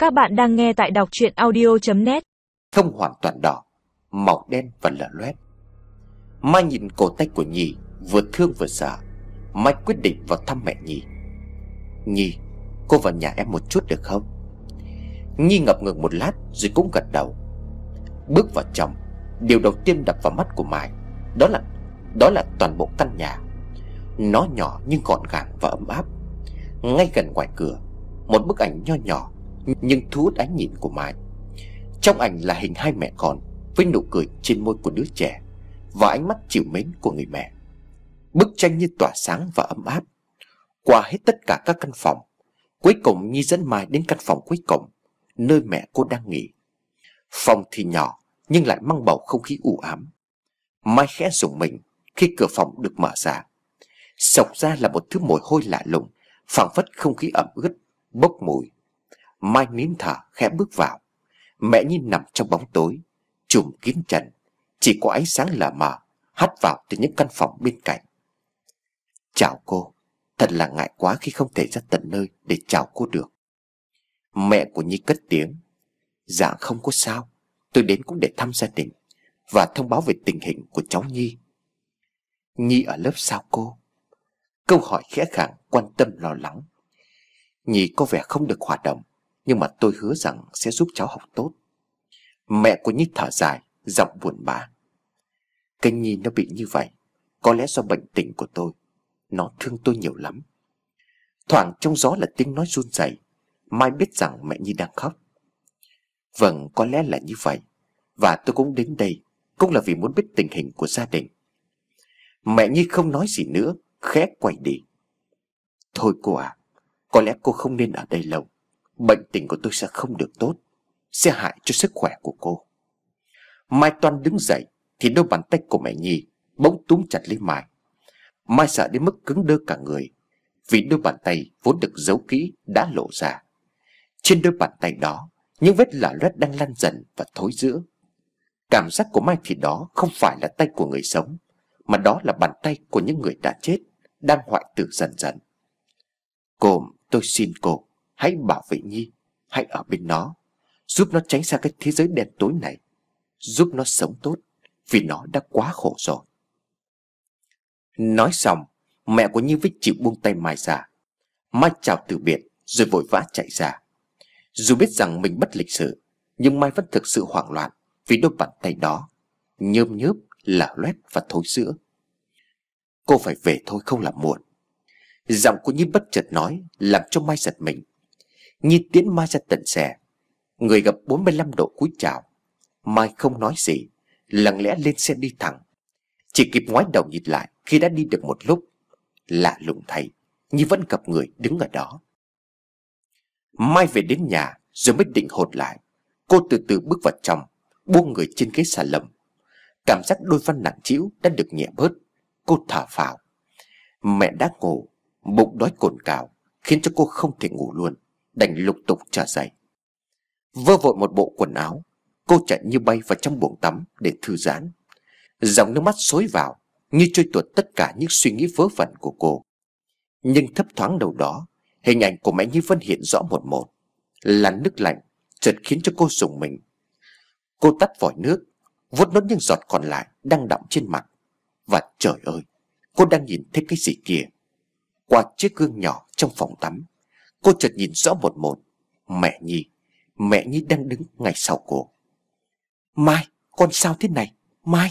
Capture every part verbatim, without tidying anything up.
Các bạn đang nghe tại đọc truyện audio chấm net. Không hoàn toàn đỏ, màu đen và lở loét. Mai nhìn cổ tay của Nhi, vừa thương vừa sợ. Mai quyết định vào thăm mẹ Nhi. Nhi, cô vào nhà em một chút được không? Nhi ngập ngừng một lát rồi cũng gật đầu. Bước vào trong, điều đầu tiên đập vào mắt của Mai Đó là Đó là toàn bộ căn nhà. Nó nhỏ nhưng gọn gàng và ấm áp. Ngay gần ngoài cửa, một bức ảnh nho nhỏ nhưng thu hút ánh nhìn của Mai. Trong ảnh là hình hai mẹ con với nụ cười trên môi của đứa trẻ và ánh mắt trìu mến của người mẹ. Bức tranh như tỏa sáng và ấm áp. Qua hết tất cả các căn phòng, cuối cùng Nhi dẫn Mai đến căn phòng cuối cùng, nơi mẹ cô đang nghỉ. Phòng thì nhỏ nhưng lại mang bầu không khí u ám. Mai khẽ rùng mình khi cửa phòng được mở ra. Xộc ra là một thứ mùi hôi lạ lùng, phảng phất không khí ẩm ướt, bốc mùi. Mai nín thở khẽ bước vào. Mẹ Nhi nằm trong bóng tối, trùm kín trần, chỉ có ánh sáng lờ mờ hắt vào từ những căn phòng bên cạnh. Chào cô, thật là ngại quá khi không thể ra tận nơi để chào cô được. Mẹ của Nhi cất tiếng. Dạ không có sao, tôi đến cũng để thăm gia đình và thông báo về tình hình của cháu Nhi. Nhi ở lớp sao cô? Câu hỏi khẽ khàng quan tâm lo lắng. Nhi có vẻ không được hòa đồng, nhưng mà tôi hứa rằng sẽ giúp cháu học tốt. Mẹ của Nhi thở dài, giọng buồn bã. Cái Nhi nó bị như vậy có lẽ do bệnh tình của tôi. Nó thương tôi nhiều lắm. Thoảng trong gió là tiếng nói run rẩy. Mai biết rằng mẹ Nhi đang khóc. Vâng, có lẽ là như vậy. Và tôi cũng đến đây cũng là vì muốn biết tình hình của gia đình. Mẹ Nhi không nói gì nữa, khẽ quay đi. Thôi cô à, có lẽ cô không nên ở đây lâu. Bệnh tình của tôi sẽ không được tốt, sẽ hại cho sức khỏe của cô. Mai toan đứng dậy thì đôi bàn tay của mẹ Nhi bỗng túm chặt lấy Mai. Mai sợ đến mức cứng đơ cả người, vì đôi bàn tay vốn được giấu kỹ đã lộ ra. Trên đôi bàn tay đó, những vết lở loét đang lan dần và thối rữa. Cảm giác của Mai thì đó không phải là tay của người sống, mà đó là bàn tay của những người đã chết, đang hoại tử dần dần. Cô, tôi xin cô, hãy bảo vệ Nhi, hãy ở bên nó, giúp nó tránh xa cái thế giới đen tối này, giúp nó sống tốt, vì nó đã quá khổ rồi. Nói xong, mẹ của Nhi với chịu buông tay Mai ra. Mai chào từ biệt rồi vội vã chạy ra. Dù biết rằng mình bất lịch sự, nhưng Mai vẫn thực sự hoảng loạn vì đôi bàn tay đó nhơm nhớp, lở loét và thối rữa. Cô phải về thôi, không là muộn. Giọng của Nhi bất chợt nói làm cho Mai giật mình. Nhi tiến Mai ra tận xe. Người gặp bốn mươi lăm độ cúi chào. Mai không nói gì, lặng lẽ lên xe đi thẳng. Chỉ kịp ngoái đầu nhìn lại khi đã đi được một lúc. Lạ lùng thay, Nhi vẫn gặp người đứng ở đó. Mai về đến nhà rồi mới định hồn lại. Cô từ từ bước vào trong, buông người trên ghế xà lồng. Cảm giác đôi vai nặng trĩu đã được nhẹ bớt. Cô thở phào. Mẹ đã ngủ, bụng đói cồn cào khiến cho cô không thể ngủ luôn, đành lục tục trở dậy. Vơ vội một bộ quần áo, cô chạy như bay vào trong buồng tắm để thư giãn. Dòng nước mắt xối vào như trôi tuột tất cả những suy nghĩ vớ vẩn của cô. Nhưng thấp thoáng đâu đó, hình ảnh của mẹ Nhi vẫn hiện rõ một một. Làn nước lạnh chợt khiến cho cô rùng mình. Cô tắt vòi nước, vuốt nốt những giọt còn lại đang đọng trên mặt. Và trời ơi, cô đang nhìn thấy cái gì kìa? Qua chiếc gương nhỏ trong phòng tắm, cô chợt nhìn rõ một một. Mẹ Nhi, mẹ Nhi đang đứng ngay sau cô. Mai, con sao thế này? Mai!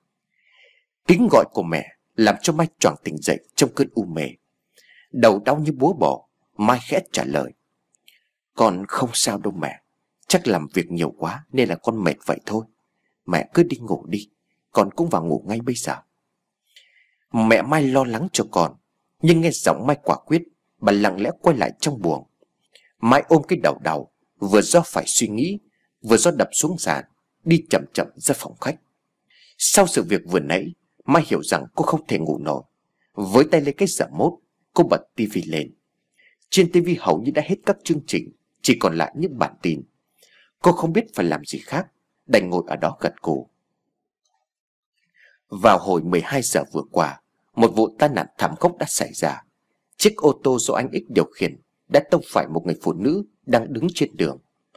Tiếng gọi của mẹ làm cho Mai choàng tỉnh dậy trong cơn u mê. Đầu đau như búa bổ, Mai khẽ trả lời. Con không sao đâu mẹ, chắc làm việc nhiều quá nên là con mệt vậy thôi. Mẹ cứ đi ngủ đi, con cũng vào ngủ ngay bây giờ. Mẹ Mai lo lắng cho con, nhưng nghe giọng Mai quả quyết, bà lặng lẽ quay lại trong buồng. Mai ôm cái đầu đau, vừa do phải suy nghĩ, vừa do đập xuống sàn, đi chậm chậm ra phòng khách. Sau sự việc vừa nãy, Mai hiểu rằng cô không thể ngủ nổi. Với tay lấy cái giờ mốt, cô bật tivi lên. Trên tivi hầu như đã hết các chương trình, chỉ còn lại những bản tin. Cô không biết phải làm gì khác, đành ngồi ở đó gật gù. Vào hồi mười hai giờ vừa qua, một vụ tai nạn thảm khốc đã xảy ra. Chiếc ô tô do anh X điều khiển đã tông phải một người phụ nữ đang đứng trên đường.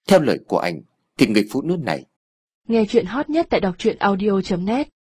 Theo lời của anh thì người phụ nữ này. Nghe chuyện hot nhất tại đọc truyện audio chấm net.